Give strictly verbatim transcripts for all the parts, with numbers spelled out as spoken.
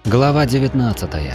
Глава девятнадцатая.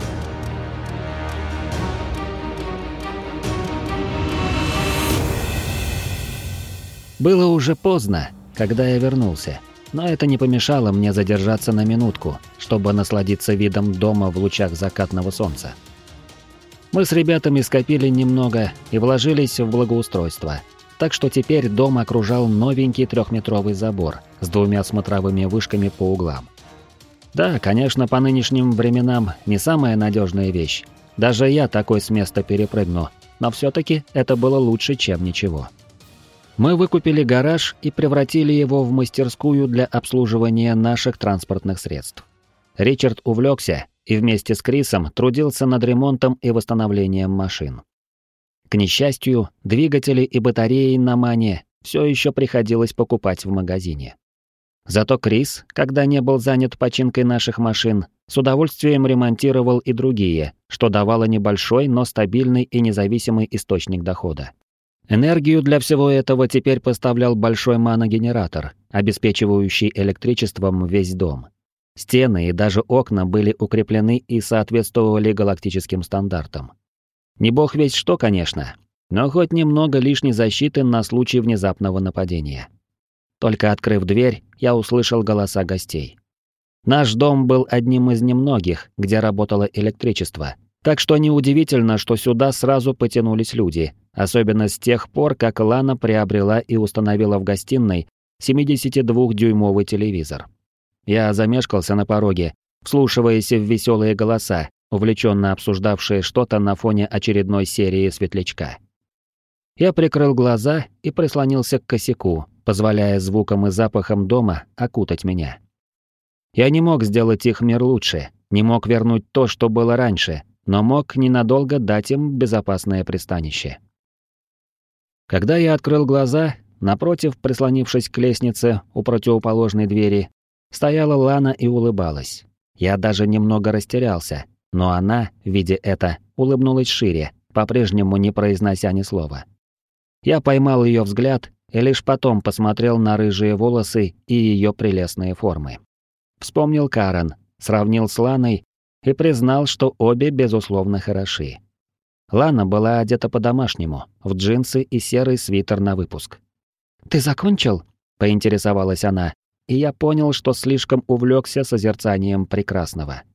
Было уже поздно, когда я вернулся, но это не помешало мне задержаться на минутку, чтобы насладиться видом дома в лучах закатного солнца. Мы с ребятами скопили немного и вложились в благоустройство, так что теперь дом окружал новенький трехметровый забор с двумя смотровыми вышками по углам. Да, конечно, по нынешним временам не самая надежная вещь. Даже я такой с места перепрыгну, но все-таки это было лучше, чем ничего. Мы выкупили гараж и превратили его в мастерскую для обслуживания наших транспортных средств. Ричард увлекся и вместе с Крисом трудился над ремонтом и восстановлением машин. К несчастью, двигатели и батареи на Мане все еще приходилось покупать в магазине. Зато Крис, когда не был занят починкой наших машин, с удовольствием ремонтировал и другие, что давало небольшой, но стабильный и независимый источник дохода. Энергию для всего этого теперь поставлял большой маногенератор, обеспечивающий электричеством весь дом. Стены и даже окна были укреплены и соответствовали галактическим стандартам. Не бог весть что, конечно, но хоть немного лишней защиты на случай внезапного нападения. Только открыв дверь, я услышал голоса гостей. Наш дом был одним из немногих, где работало электричество, так что неудивительно, что сюда сразу потянулись люди, особенно с тех пор, как Лана приобрела и установила в гостиной семидесятидвухдюймовый телевизор. Я замешкался на пороге, вслушиваясь в веселые голоса, увлеченно обсуждавшие что-то на фоне очередной серии «Светлячка». Я прикрыл глаза и прислонился к косяку, позволяя звукам и запахам дома окутать меня. Я не мог сделать их мир лучше, не мог вернуть то, что было раньше, но мог ненадолго дать им безопасное пристанище. Когда я открыл глаза, напротив, прислонившись к лестнице у противоположной двери, стояла Лана и улыбалась. Я даже немного растерялся, но она, видя это, улыбнулась шире, по-прежнему не произнося ни слова. Я поймал ее взгляд и лишь потом посмотрел на рыжие волосы и ее прелестные формы. Вспомнил Карен, сравнил с Ланой и признал, что обе безусловно хороши. Лана была одета по-домашнему, в джинсы и серый свитер на выпуск. «Ты закончил?» — поинтересовалась она, и я понял, что слишком увлекся созерцанием прекрасного.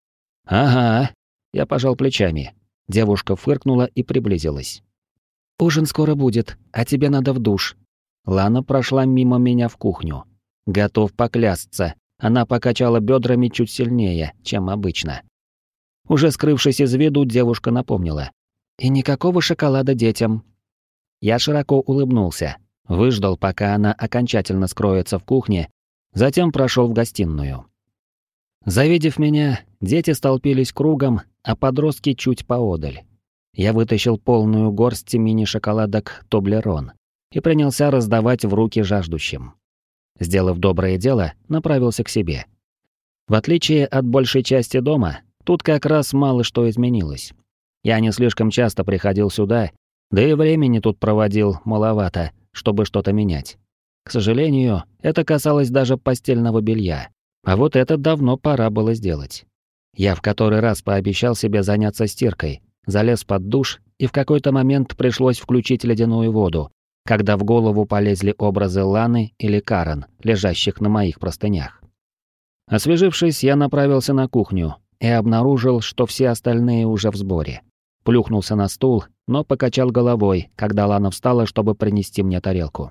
«Ага», — я пожал плечами. Девушка фыркнула и приблизилась. «Ужин скоро будет, а тебе надо в душ». Лана прошла мимо меня в кухню. Готов поклясться, она покачала бедрами чуть сильнее, чем обычно. Уже скрывшись из виду, девушка напомнила. «И никакого шоколада детям». Я широко улыбнулся, выждал, пока она окончательно скроется в кухне, затем прошел в гостиную. Завидев меня, дети столпились кругом, а подростки чуть поодаль. Я вытащил полную горсть мини-шоколадок Тоблерон и принялся раздавать в руки жаждущим. Сделав доброе дело, направился к себе. В отличие от большей части дома, тут как раз мало что изменилось. Я не слишком часто приходил сюда, да и времени тут проводил маловато, чтобы что-то менять. К сожалению, это касалось даже постельного белья, а вот это давно пора было сделать. Я в который раз пообещал себе заняться стиркой, залез под душ, и в какой-то момент пришлось включить ледяную воду, когда в голову полезли образы Ланы или Карен, лежащих на моих простынях. Освежившись, я направился на кухню и обнаружил, что все остальные уже в сборе. Плюхнулся на стул, но покачал головой, когда Лана встала, чтобы принести мне тарелку.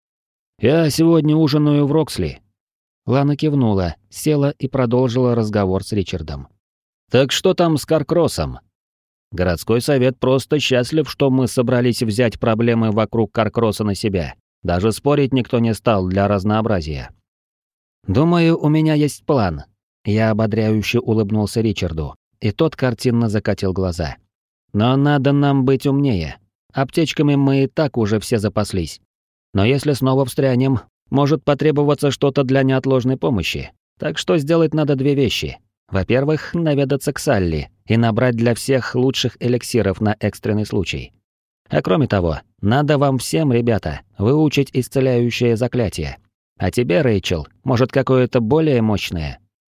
«Я сегодня ужинаю в Роксли». Лана кивнула, села и продолжила разговор с Ричардом. «Так что там с Каркроссом?» «Городской совет просто счастлив, что мы собрались взять проблемы вокруг Каркросса на себя. Даже спорить никто не стал для разнообразия». «Думаю, у меня есть план». Я ободряюще улыбнулся Ричарду, и тот картинно закатил глаза. «Но надо нам быть умнее. Аптечками мы и так уже все запаслись. Но если снова встрянем, может потребоваться что-то для неотложной помощи. Так что сделать надо две вещи. Во-первых, наведаться к Салли и набрать для всех лучших эликсиров на экстренный случай. А кроме того, надо вам всем, ребята, выучить исцеляющее заклятие. А тебе, Рэйчел, может какое-то более мощное?»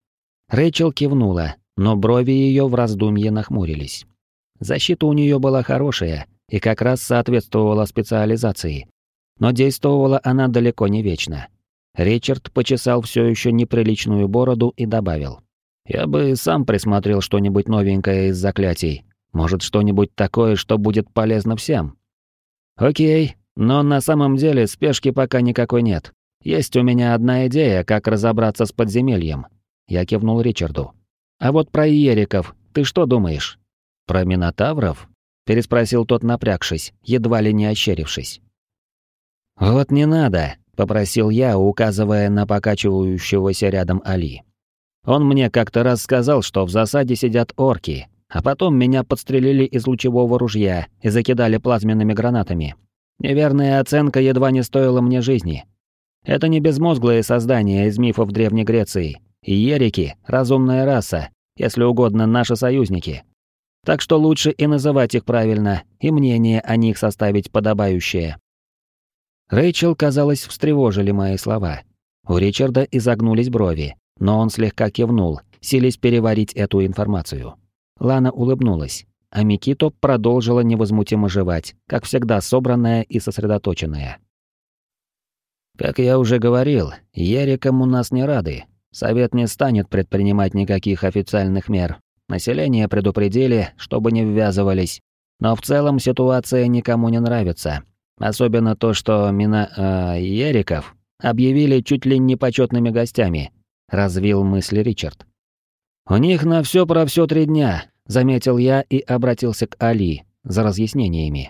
Рэйчел кивнула, но брови ее в раздумье нахмурились. Защита у нее была хорошая и как раз соответствовала специализации. Но действовала она далеко не вечно. Ричард почесал все еще неприличную бороду и добавил. «Я бы сам присмотрел что-нибудь новенькое из заклятий. Может, что-нибудь такое, что будет полезно всем?» «Окей, но на самом деле спешки пока никакой нет. Есть у меня одна идея, как разобраться с подземельем». Я кивнул Ричарду. «А вот про иериков ты что думаешь?» «Про минотавров?» — переспросил тот, напрягшись, едва ли не ощерившись. «Вот не надо», — попросил я, указывая на покачивающегося рядом Али. «Он мне как-то раз сказал, что в засаде сидят орки, а потом меня подстрелили из лучевого ружья и закидали плазменными гранатами. Неверная оценка едва не стоила мне жизни. Это не безмозглые создания из мифов Древней Греции. Иерики — разумная раса, если угодно, наши союзники. Так что лучше и называть их правильно, и мнение о них составить подобающее». Рэйчел, казалось, встревожили мои слова. У Ричарда изогнулись брови, но он слегка кивнул, силясь переварить эту информацию. Лана улыбнулась, а Микито продолжила невозмутимо жевать, как всегда собранная и сосредоточенная. «Как я уже говорил, Ерикам у нас не рады. Совет не станет предпринимать никаких официальных мер. Население предупредили, чтобы не ввязывались. Но в целом ситуация никому не нравится. Особенно то, что мина... Э, Ериков объявили чуть ли не почетными гостями», — развил мысли Ричард. «У них на все про все три дня», — заметил я и обратился к Али за разъяснениями.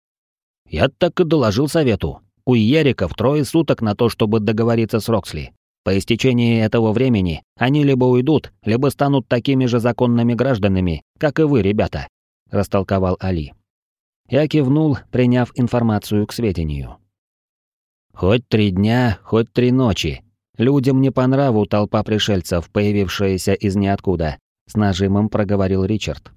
«Я так и доложил совету. У Ериков трое суток на то, чтобы договориться с Роксли. По истечении этого времени они либо уйдут, либо станут такими же законными гражданами, как и вы, ребята», — растолковал Али. Я кивнул, приняв информацию к сведению. «Хоть три дня, хоть три ночи. Людям не по нраву толпа пришельцев, появившаяся из ниоткуда», — с нажимом проговорил Ричард.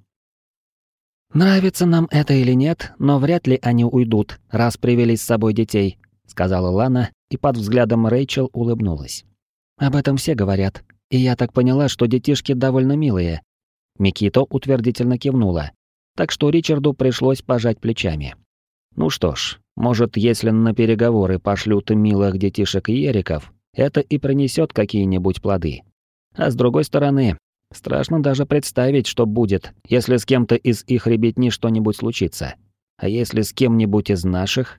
«Нравится нам это или нет, но вряд ли они уйдут, раз привели с собой детей», — сказала Лана, и под взглядом Рэйчел улыбнулась. «Об этом все говорят, и я так поняла, что детишки довольно милые». Микито утвердительно кивнула, так что Ричарду пришлось пожать плечами. Ну что ж, может, если на переговоры пошлют милых детишек Ериков, это и принесет какие-нибудь плоды. А с другой стороны, страшно даже представить, что будет, если с кем-то из их ребятни что-нибудь случится. А если с кем-нибудь из наших?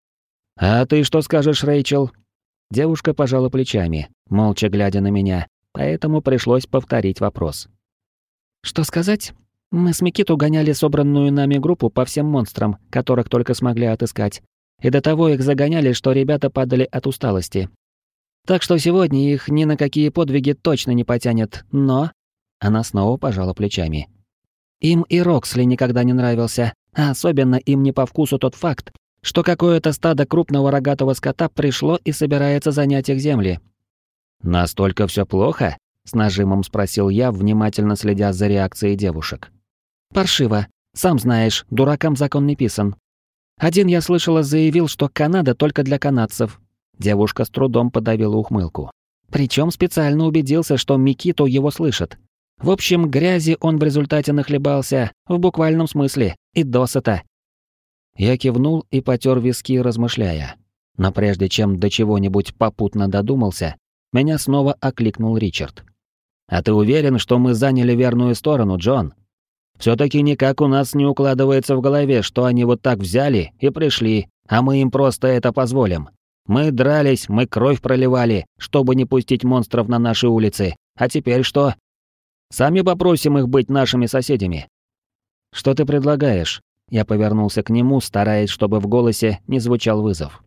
«А ты что скажешь, Рэйчел?» Девушка пожала плечами, молча глядя на меня, поэтому пришлось повторить вопрос. «Что сказать? Мы с Микито гоняли собранную нами группу по всем монстрам, которых только смогли отыскать, и до того их загоняли, что ребята падали от усталости. Так что сегодня их ни на какие подвиги точно не потянет, но...» Она снова пожала плечами. «Им и Роксли никогда не нравился, а особенно им не по вкусу тот факт, что какое-то стадо крупного рогатого скота пришло и собирается занять их земли». «Настолько все плохо?» — с нажимом спросил я, внимательно следя за реакцией девушек. «Паршиво. Сам знаешь, дуракам закон не писан. Один, я слышала, заявил, что Канада только для канадцев». Девушка с трудом подавила ухмылку. Причем специально убедился, что Микито его слышит. В общем, грязи он в результате нахлебался, в буквальном смысле, и досыта. Я кивнул и потер виски, размышляя. Но прежде чем до чего-нибудь попутно додумался, меня снова окликнул Ричард. «А ты уверен, что мы заняли верную сторону, Джон? Все-таки никак у нас не укладывается в голове, что они вот так взяли и пришли, а мы им просто это позволим. Мы дрались, мы кровь проливали, чтобы не пустить монстров на наши улицы. А теперь что? Сами попросим их быть нашими соседями». «Что ты предлагаешь?» Я повернулся к нему, стараясь, чтобы в голосе не звучал вызов.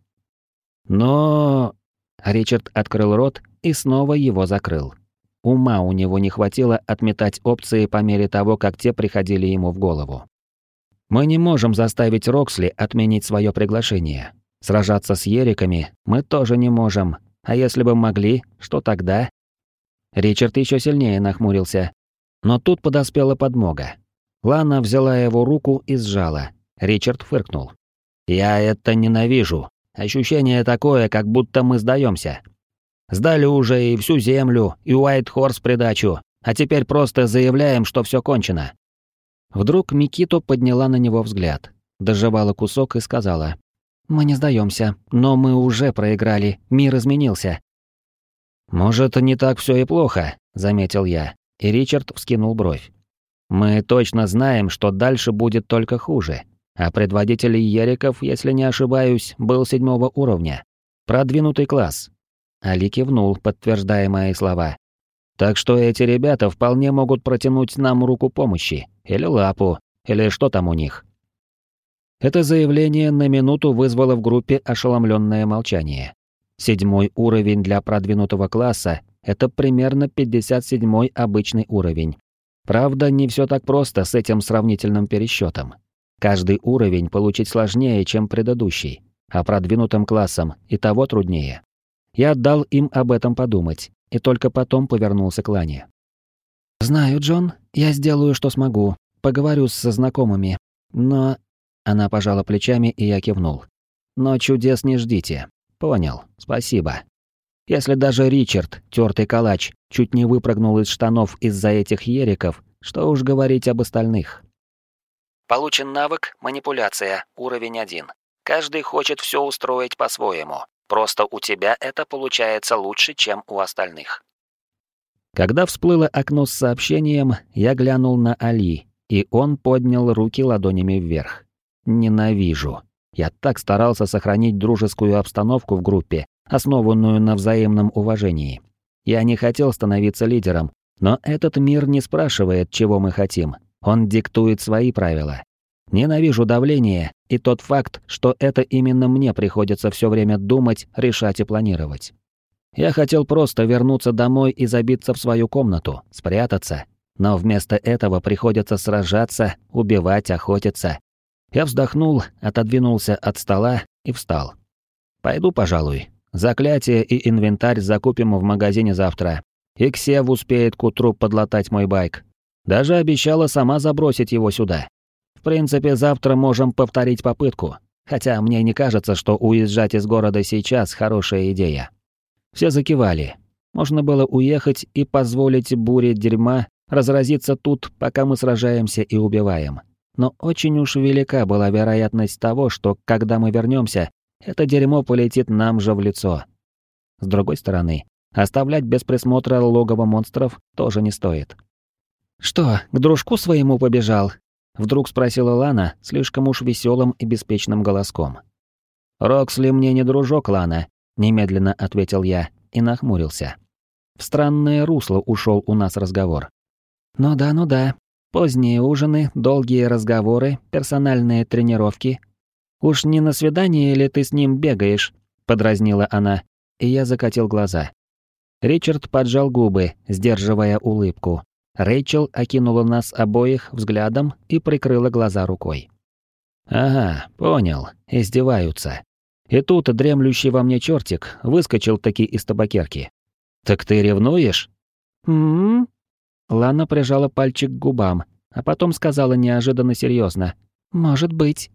«Но...» Ричард открыл рот и снова его закрыл. Ума у него не хватило отметать опции по мере того, как те приходили ему в голову. «Мы не можем заставить Роксли отменить свое приглашение. Сражаться с Ериками мы тоже не можем. А если бы могли, что тогда?» Ричард еще сильнее нахмурился. Но тут подоспела подмога. Лана взяла его руку и сжала. Ричард фыркнул. «Я это ненавижу. Ощущение такое, как будто мы сдаемся. Сдали уже и всю землю, и Уайт-Хорс в придачу. А теперь просто заявляем, что все кончено». Вдруг Микито подняла на него взгляд, дожевала кусок и сказала: «Мы не сдаемся, но мы уже проиграли, мир изменился». «Может, не так все и плохо», — заметил я, и Ричард вскинул бровь. «Мы точно знаем, что дальше будет только хуже, а предводитель Ериков, если не ошибаюсь, был седьмого уровня. Продвинутый класс». Али кивнул, подтверждая мои слова. «Так что эти ребята вполне могут протянуть нам руку помощи, или лапу, или что там у них». Это заявление на минуту вызвало в группе ошеломленное молчание. Седьмой уровень для продвинутого класса — это примерно пятьдесят седьмой обычный уровень. Правда, не все так просто с этим сравнительным пересчетом. Каждый уровень получить сложнее, чем предыдущий, а продвинутым классом и того труднее. Я дал им об этом подумать, и только потом повернулся к Лане. «Знаю, Джон, я сделаю, что смогу, поговорю со знакомыми, но...» Она пожала плечами, и я кивнул. «Но чудес не ждите. Понял, спасибо. Если даже Ричард, тёртый калач, чуть не выпрыгнул из штанов из-за этих ериков, что уж говорить об остальных». Получен навык «Манипуляция», уровень один. Каждый хочет все устроить по-своему. Просто у тебя это получается лучше, чем у остальных. Когда всплыло окно с сообщением, я глянул на Али, и он поднял руки ладонями вверх. Ненавижу. Я так старался сохранить дружескую обстановку в группе, основанную на взаимном уважении. Я не хотел становиться лидером, но этот мир не спрашивает, чего мы хотим. Он диктует свои правила. Ненавижу давление и тот факт, что это именно мне приходится все время думать, решать и планировать. Я хотел просто вернуться домой и забиться в свою комнату, спрятаться, но вместо этого приходится сражаться, убивать, охотиться. Я вздохнул, отодвинулся от стола и встал. Пойду, пожалуй. Заклятие и инвентарь закупим в магазине завтра. И Ксев успеет к утру подлатать мой байк. Даже обещала сама забросить его сюда. В принципе, завтра можем повторить попытку, хотя мне не кажется, что уезжать из города сейчас хорошая идея. Все закивали. Можно было уехать и позволить буре дерьма разразиться тут, пока мы сражаемся и убиваем. Но очень уж велика была вероятность того, что, когда мы вернемся, это дерьмо полетит нам же в лицо. С другой стороны, оставлять без присмотра логово монстров тоже не стоит. «Что, к дружку своему побежал?» Вдруг спросила Лана слишком уж веселым и беспечным голоском. «Роксли мне не дружок, Лана», — немедленно ответил я и нахмурился. В странное русло ушел у нас разговор. «Ну да, ну да. Поздние ужины, долгие разговоры, персональные тренировки. Уж не на свидание ли ты с ним бегаешь?» — подразнила она, и я закатил глаза. Ричард поджал губы, сдерживая улыбку. Рэйчел окинула нас обоих взглядом и прикрыла глаза рукой. «Ага, понял, издеваются. И тут дремлющий во мне чертик выскочил-таки из табакерки. Так ты ревнуешь?» «М-м-м». Лана прижала пальчик к губам, а потом сказала неожиданно серьезно: «Может быть».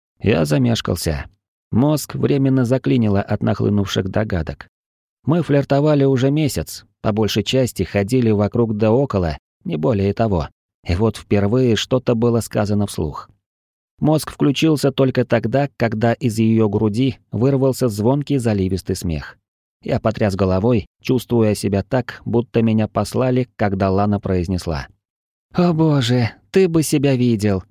Я замешкался. Мозг временно заклинило от нахлынувших догадок. Мы флиртовали уже месяц, по большей части ходили вокруг да около, не более того. И вот впервые что-то было сказано вслух. Мозг включился только тогда, когда из ее груди вырвался звонкий заливистый смех. Я потряс головой, чувствуя себя так, будто меня послали, когда Лана произнесла: «О боже, ты бы себя видел!»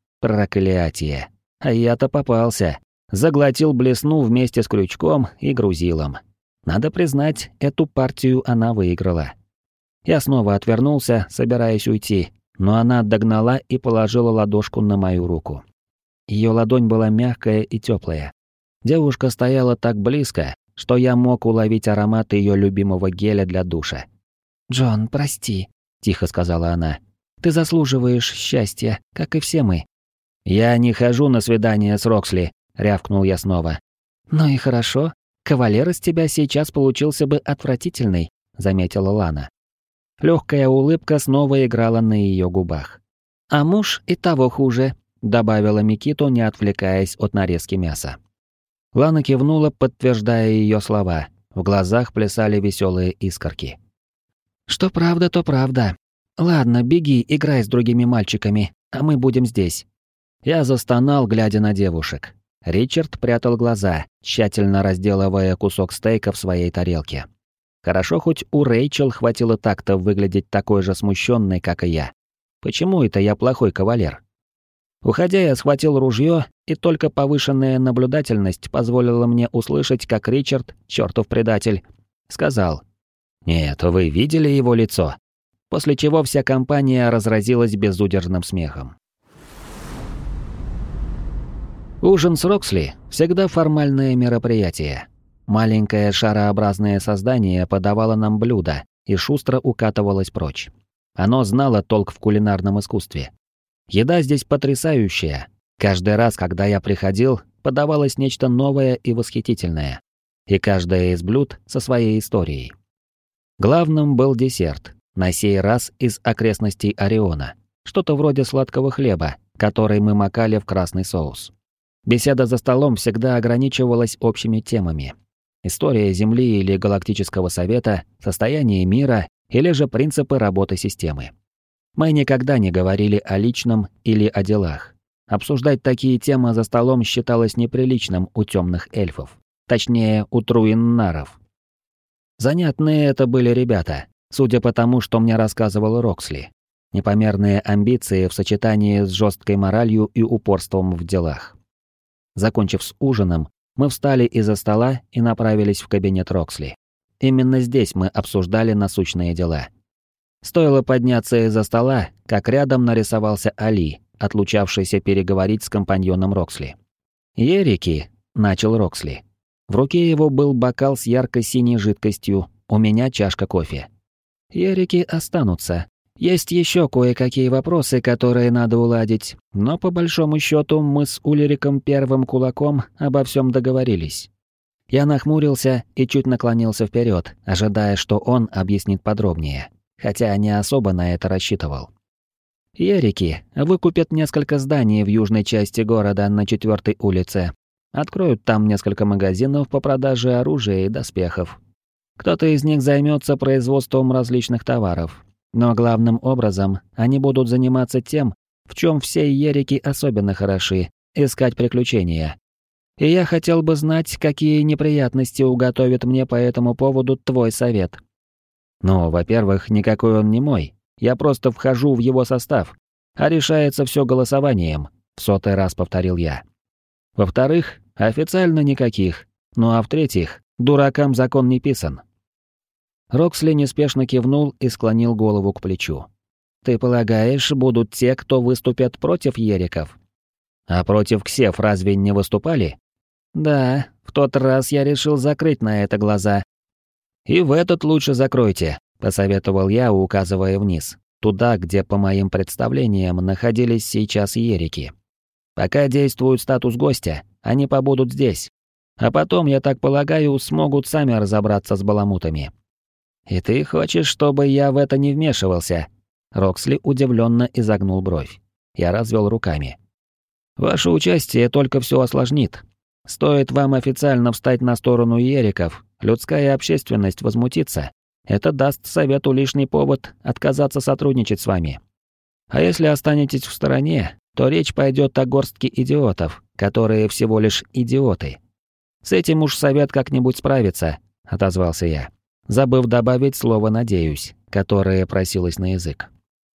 Проклятие! А я-то попался. Заглотил блесну вместе с крючком и грузилом. Надо признать, эту партию она выиграла. Я снова отвернулся, собираясь уйти, но она догнала и положила ладошку на мою руку. Ее ладонь была мягкая и теплая. Девушка стояла так близко, что я мог уловить аромат ее любимого геля для душа. «Джон, прости», — тихо сказала она. «Ты заслуживаешь счастья, как и все мы». «Я не хожу на свидание с Роксли», — рявкнул я снова. «Ну и хорошо. Кавалер из тебя сейчас получился бы отвратительный», — заметила Лана. Легкая улыбка снова играла на ее губах. «А муж и того хуже», — добавила Микито, не отвлекаясь от нарезки мяса. Лана кивнула, подтверждая ее слова. В глазах плясали веселые искорки. «Что правда, то правда. Ладно, беги, играй с другими мальчиками, а мы будем здесь. Я застонал, глядя на девушек. Ричард прятал глаза, тщательно разделывая кусок стейка в своей тарелке. Хорошо, хоть у Рэйчел хватило так-то выглядеть такой же смущенной, как и я. Почему это я плохой кавалер? Уходя, я схватил ружье, и только повышенная наблюдательность позволила мне услышать, как Ричард, чертов предатель, сказал: «Нет, вы видели его лицо?» После чего вся компания разразилась безудержным смехом. Ужин с Роксли всегда формальное мероприятие. Маленькое шарообразное создание подавало нам блюда и шустро укатывалось прочь. Оно знало толк в кулинарном искусстве. Еда здесь потрясающая. Каждый раз, когда я приходил, подавалось нечто новое и восхитительное. И каждое из блюд со своей историей. Главным был десерт, на сей раз из окрестностей Ориона. Что-то вроде сладкого хлеба, который мы макали в красный соус. Беседа за столом всегда ограничивалась общими темами. История Земли или Галактического Совета, состояние мира или же принципы работы системы. Мы никогда не говорили о личном или о делах. Обсуждать такие темы за столом считалось неприличным у темных эльфов. Точнее, у труиннаров. Занятные это были ребята, судя по тому, что мне рассказывал Роксли. Непомерные амбиции в сочетании с жесткой моралью и упорством в делах. Закончив с ужином, мы встали из-за стола и направились в кабинет Роксли. Именно здесь мы обсуждали насущные дела. Стоило подняться из-за стола, как рядом нарисовался Али, отлучавшийся переговорить с компаньоном Роксли. «Ерики», — начал Роксли. В руке его был бокал с ярко-синей жидкостью, у меня чашка кофе. «Ерики останутся. Есть еще кое-какие вопросы, которые надо уладить, но по большому счету мы с Ульриком Первым Кулаком обо всем договорились». Я нахмурился и чуть наклонился вперед, ожидая, что он объяснит подробнее, хотя не особо на это рассчитывал. Ерики выкупят несколько зданий в южной части города на четвертой улице. Откроют там несколько магазинов по продаже оружия и доспехов. Кто-то из них займется производством различных товаров. Но главным образом они будут заниматься тем, в чем все ерики особенно хороши – искать приключения. И я хотел бы знать, какие неприятности уготовит мне по этому поводу твой совет. Ну, во-первых, никакой он не мой. Я просто вхожу в его состав, а решается все голосованием, в сотый раз повторил я. Во-вторых, официально никаких. Ну а в-третьих, дуракам закон не писан. Роксли неспешно кивнул и склонил голову к плечу. Ты полагаешь, будут те, кто выступят против ериков? А против ксев разве не выступали? Да, в тот раз я решил закрыть на это глаза. И в этот лучше закройте, посоветовал я, указывая вниз, туда, где, по моим представлениям, находились сейчас ерики. Пока действует статус гостя, они побудут здесь. А потом, я так полагаю, смогут сами разобраться с баламутами. И ты хочешь, чтобы я в это не вмешивался? Роксли удивленно изогнул бровь. Я развел руками. Ваше участие только все осложнит. Стоит вам официально встать на сторону ериков, людская общественность возмутится. Это даст совету лишний повод отказаться сотрудничать с вами. А если останетесь в стороне, то речь пойдет о горстке идиотов, которые всего лишь идиоты. С этим уж совет как-нибудь справится, отозвался я, забыв добавить слово «надеюсь», которое просилось на язык.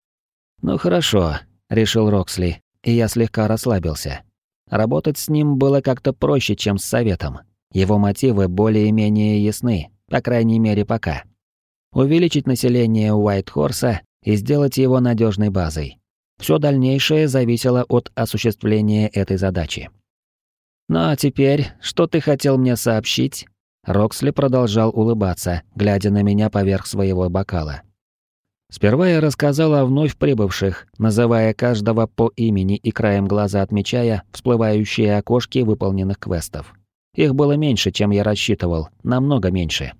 Ну хорошо, решил Роксли, и я слегка расслабился. Работать с ним было как-то проще, чем с советом. Его мотивы более-менее ясны, по крайней мере пока. Увеличить население Уайт-Хорса и сделать его надежной базой. Все дальнейшее зависело от осуществления этой задачи. «Ну а теперь, что ты хотел мне сообщить?» Роксли продолжал улыбаться, глядя на меня поверх своего бокала. Сперва я рассказал о вновь прибывших, называя каждого по имени и краем глаза отмечая всплывающие окошки выполненных квестов. Их было меньше, чем я рассчитывал, намного меньше.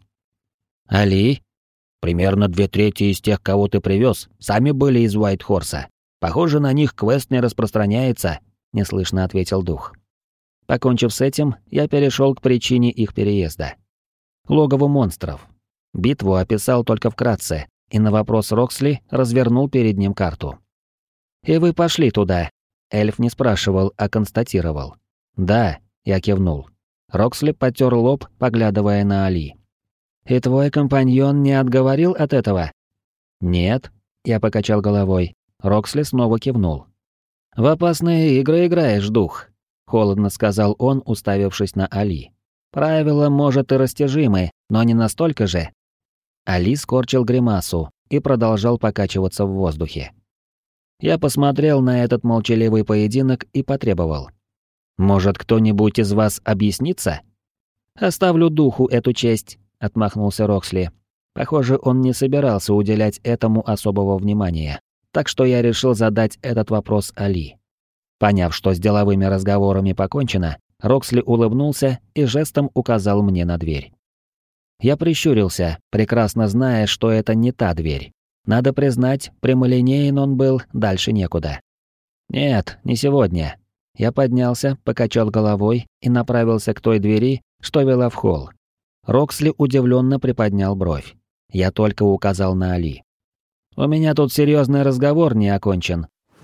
«Али?» «Примерно две трети из тех, кого ты привез, сами были из Уайт-Хорса. Похоже, на них квест не распространяется», — неслышно ответил дух. Покончив с этим, я перешел к причине их переезда. Логово монстров. Битву описал только вкратце, и на вопрос Роксли развернул перед ним карту. «И вы пошли туда?» Эльф не спрашивал, а констатировал. «Да», — я кивнул. Роксли потер лоб, поглядывая на Али. «И твой компаньон не отговорил от этого?» «Нет», — я покачал головой. Роксли снова кивнул. «В опасные игры играешь, дух», — холодно сказал он, уставившись на Али. «Правила, может, и растяжимы, но не настолько же». Али скорчил гримасу и продолжал покачиваться в воздухе. Я посмотрел на этот молчаливый поединок и потребовал. «Может, кто-нибудь из вас объяснится?» «Оставлю духу эту честь», — отмахнулся Роксли. Похоже, он не собирался уделять этому особого внимания, так что я решил задать этот вопрос Али. Поняв, что с деловыми разговорами покончено, Роксли улыбнулся и жестом указал мне на дверь. Я прищурился, прекрасно зная, что это не та дверь. Надо признать, прямолинеен он был, дальше некуда. «Нет, не сегодня». Я поднялся, покачал головой и направился к той двери, что вела в холл. Роксли удивленно приподнял бровь. Я только указал на Али. «У меня тут серьезный разговор не окончен».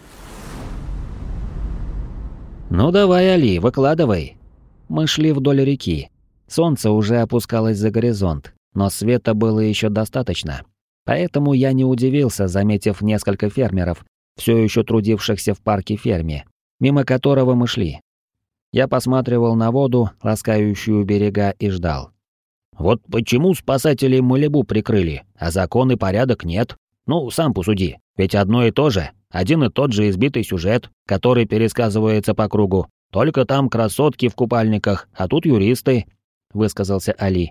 «Ну давай, Али, выкладывай». Мы шли вдоль реки. Солнце уже опускалось за горизонт, но света было еще достаточно. Поэтому я не удивился, заметив несколько фермеров, все еще трудившихся в парке-ферме, мимо которого мы шли. Я посматривал на воду, ласкающую берега, и ждал. «Вот почему спасатели Малибу прикрыли, а закон и порядок нет? Ну, сам посуди, ведь одно и то же, один и тот же избитый сюжет, который пересказывается по кругу. Только там красотки в купальниках, а тут юристы», — высказался Али.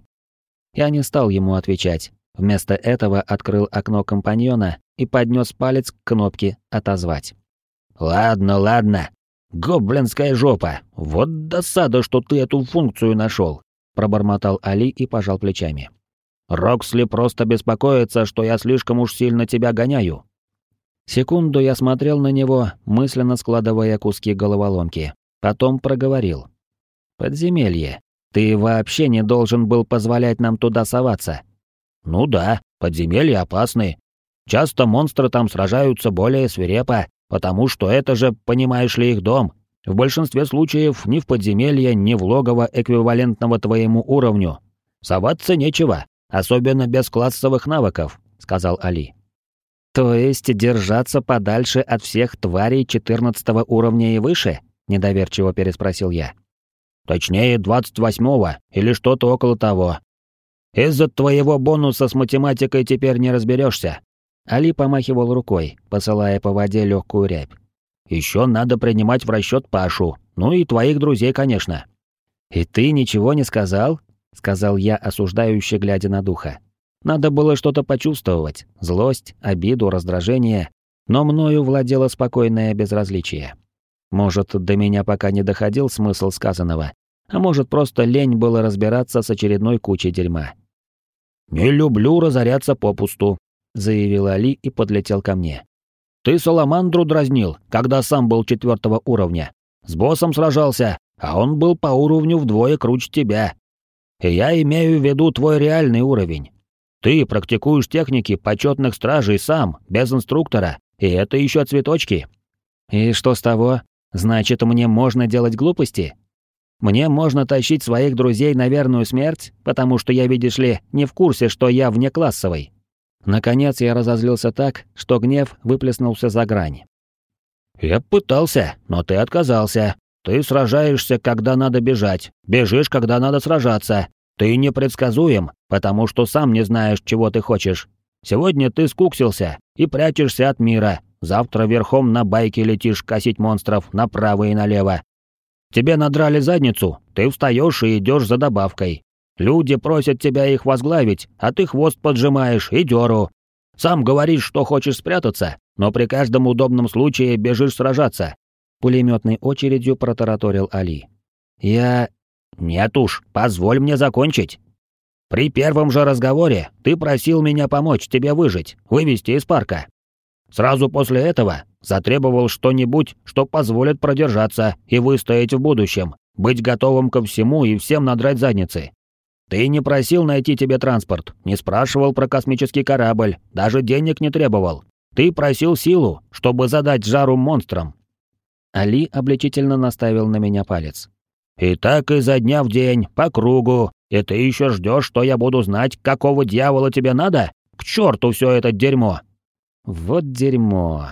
Я не стал ему отвечать. Вместо этого открыл окно компаньона и поднес палец к кнопке «Отозвать». «Ладно, ладно. Гоблинская жопа. Вот досада, что ты эту функцию нашел», — пробормотал Али и пожал плечами. «Роксли просто беспокоится, что я слишком уж сильно тебя гоняю». Секунду я смотрел на него, мысленно складывая куски головоломки. Потом проговорил. «Подземелье. Ты вообще не должен был позволять нам туда соваться». «Ну да, подземелья опасны. Часто монстры там сражаются более свирепо, потому что это же, понимаешь ли, их дом. В большинстве случаев ни в подземелье, ни в логово эквивалентного твоему уровню. Соваться нечего, особенно без классовых навыков», — сказал Али. «То есть держаться подальше от всех тварей четырнадцатого уровня и выше?» — недоверчиво переспросил я. «Точнее, двадцать восьмого или что-то около того. Из-за твоего бонуса с математикой теперь не разберешься. Али помахивал рукой, посылая по воде легкую рябь. «Еще надо принимать в расчет Пашу, ну и твоих друзей, конечно». «И ты ничего не сказал?» — сказал я, осуждающе глядя на духа. Надо было что-то почувствовать, злость, обиду, раздражение, но мною владело спокойное безразличие. Может, до меня пока не доходил смысл сказанного, а может, просто лень было разбираться с очередной кучей дерьма. «Не люблю разоряться попусту», — заявил Али и подлетел ко мне. «Ты Саламандру дразнил, когда сам был четвертого уровня. С боссом сражался, а он был по уровню вдвое круче тебя. И я имею в виду твой реальный уровень. Ты практикуешь техники почетных стражей сам, без инструктора, и это еще цветочки». «И что с того? Значит, мне можно делать глупости? Мне можно тащить своих друзей на верную смерть, потому что я, видишь ли, не в курсе, что я внеклассовый». Наконец я разозлился так, что гнев выплеснулся за грань. «Я пытался, но ты отказался. Ты сражаешься, когда надо бежать, бежишь, когда надо сражаться. Ты непредсказуем, потому что сам не знаешь, чего ты хочешь. Сегодня ты скуксился и прячешься от мира, завтра верхом на байке летишь косить монстров направо и налево. Тебе надрали задницу, ты встаешь и идешь за добавкой. Люди просят тебя их возглавить, а ты хвост поджимаешь и дёру. Сам говоришь, что хочешь спрятаться, но при каждом удобном случае бежишь сражаться». Пулеметной очередью протараторил Али. «Я...» «Нет уж, позволь мне закончить. При первом же разговоре ты просил меня помочь тебе выжить, вывести из парка. Сразу после этого затребовал что-нибудь, что позволит продержаться и выстоять в будущем, быть готовым ко всему и всем надрать задницы. Ты не просил найти тебе транспорт, не спрашивал про космический корабль, даже денег не требовал. Ты просил силу, чтобы задать жару монстрам». Али обличительно наставил на меня палец. «И так изо дня в день, по кругу, и ты еще ждешь, что я буду знать, какого дьявола тебе надо? К черту все это дерьмо!» Вот дерьмо.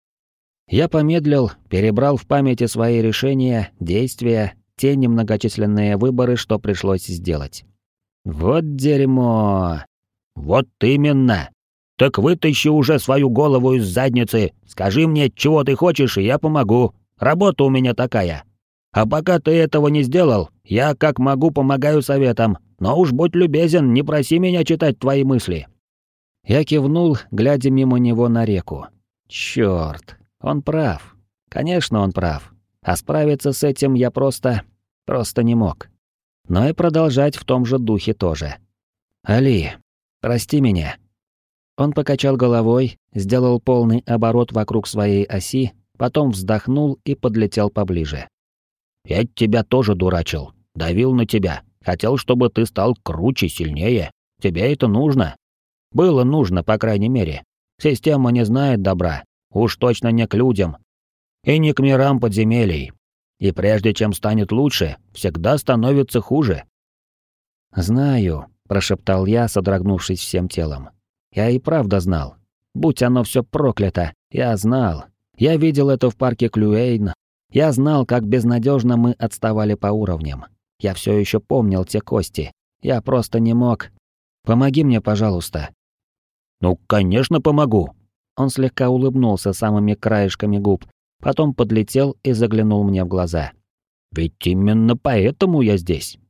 Я помедлил, перебрал в памяти свои решения, действия, те немногочисленные выборы, что пришлось сделать. Вот дерьмо. Вот именно. Так вытащи уже свою голову из задницы, скажи мне, чего ты хочешь, и я помогу. Работа у меня такая. А пока ты этого не сделал, я как могу помогаю советом, но уж будь любезен, не проси меня читать твои мысли». Я кивнул, глядя мимо него на реку. Чёрт, он прав. Конечно, он прав. А справиться с этим я просто... просто не мог. Но и продолжать в том же духе тоже. «Али, прости меня». Он покачал головой, сделал полный оборот вокруг своей оси, потом вздохнул и подлетел поближе. «Я тебя тоже дурачил, давил на тебя, хотел, чтобы ты стал круче, сильнее. Тебе это нужно. Было нужно, по крайней мере. Система не знает добра, уж точно не к людям. И не к мирам подземелий. И прежде чем станет лучше, всегда становится хуже». «Знаю», — прошептал я, содрогнувшись всем телом. «Я и правда знал. Будь оно все проклято, я знал. Я видел это в парке Клюэйн. Я знал, как безнадежно мы отставали по уровням. Я все еще помнил те кости. Я просто не мог. Помоги мне, пожалуйста». «Ну, конечно, помогу». Он слегка улыбнулся самыми краешками губ, потом подлетел и заглянул мне в глаза. «Ведь именно поэтому я здесь».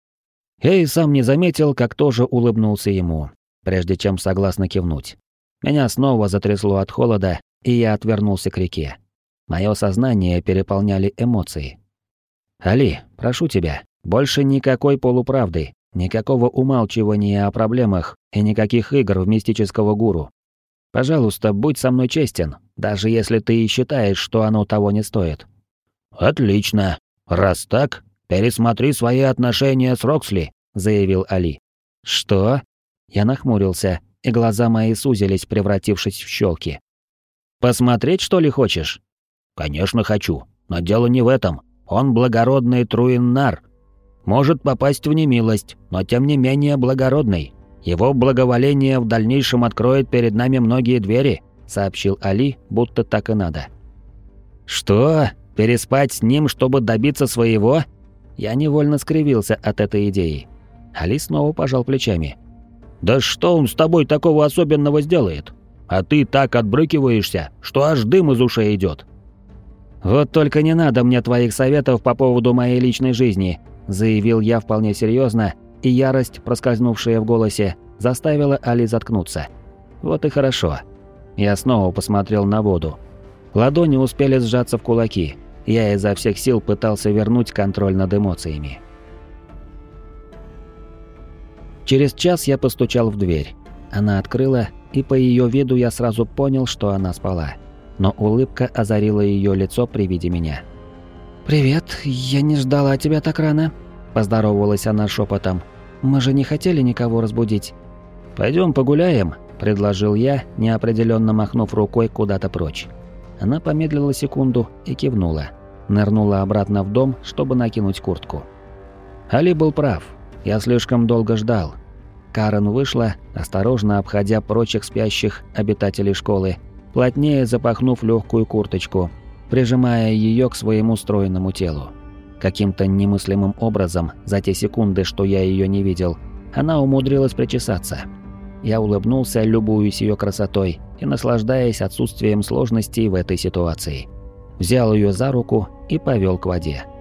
Я и сам не заметил, как тоже улыбнулся ему, прежде чем согласно кивнуть. Меня снова затрясло от холода, и я отвернулся к реке. Мое сознание переполняли эмоции. «Али, прошу тебя, больше никакой полуправды, никакого умалчивания о проблемах и никаких игр в мистического гуру. Пожалуйста, будь со мной честен, даже если ты и считаешь, что оно того не стоит». «Отлично. Раз так, пересмотри свои отношения с Роксли», — заявил Али. «Что?» Я нахмурился, и глаза мои сузились, превратившись в щелки. «Посмотреть, что ли, хочешь?» «Конечно хочу, но дело не в этом. Он благородный Труиннар. Может попасть в немилость, но тем не менее благородный. Его благоволение в дальнейшем откроет перед нами многие двери», — сообщил Али, будто так и надо. «Что? Переспать с ним, чтобы добиться своего?» Я невольно скривился от этой идеи. Али снова пожал плечами. «Да что он с тобой такого особенного сделает? А ты так отбрыкиваешься, что аж дым из ушей идет». «Вот только не надо мне твоих советов по поводу моей личной жизни», — заявил я вполне серьезно, и ярость, проскользнувшая в голосе, заставила Али заткнуться. «Вот и хорошо». Я снова посмотрел на воду. Ладони успели сжаться в кулаки. Я изо всех сил пытался вернуть контроль над эмоциями. Через час я постучал в дверь. Она открыла, и по ее виду я сразу понял, что она спала. Но улыбка озарила ее лицо при виде меня. «Привет, я не ждала тебя так рано», – поздоровалась она шепотом. «Мы же не хотели никого разбудить». «Пойдем погуляем», – предложил я, неопределенно махнув рукой куда-то прочь. Она помедлила секунду и кивнула. Нырнула обратно в дом, чтобы накинуть куртку. Али был прав. Я слишком долго ждал. Карен вышла, осторожно обходя прочих спящих обитателей школы, плотнее запахнув легкую курточку, прижимая ее к своему стройному телу. Каким-то немыслимым образом, за те секунды, что я ее не видел, она умудрилась причесаться. Я улыбнулся, любуясь ее красотой и наслаждаясь отсутствием сложностей в этой ситуации. Взял ее за руку и повел к воде.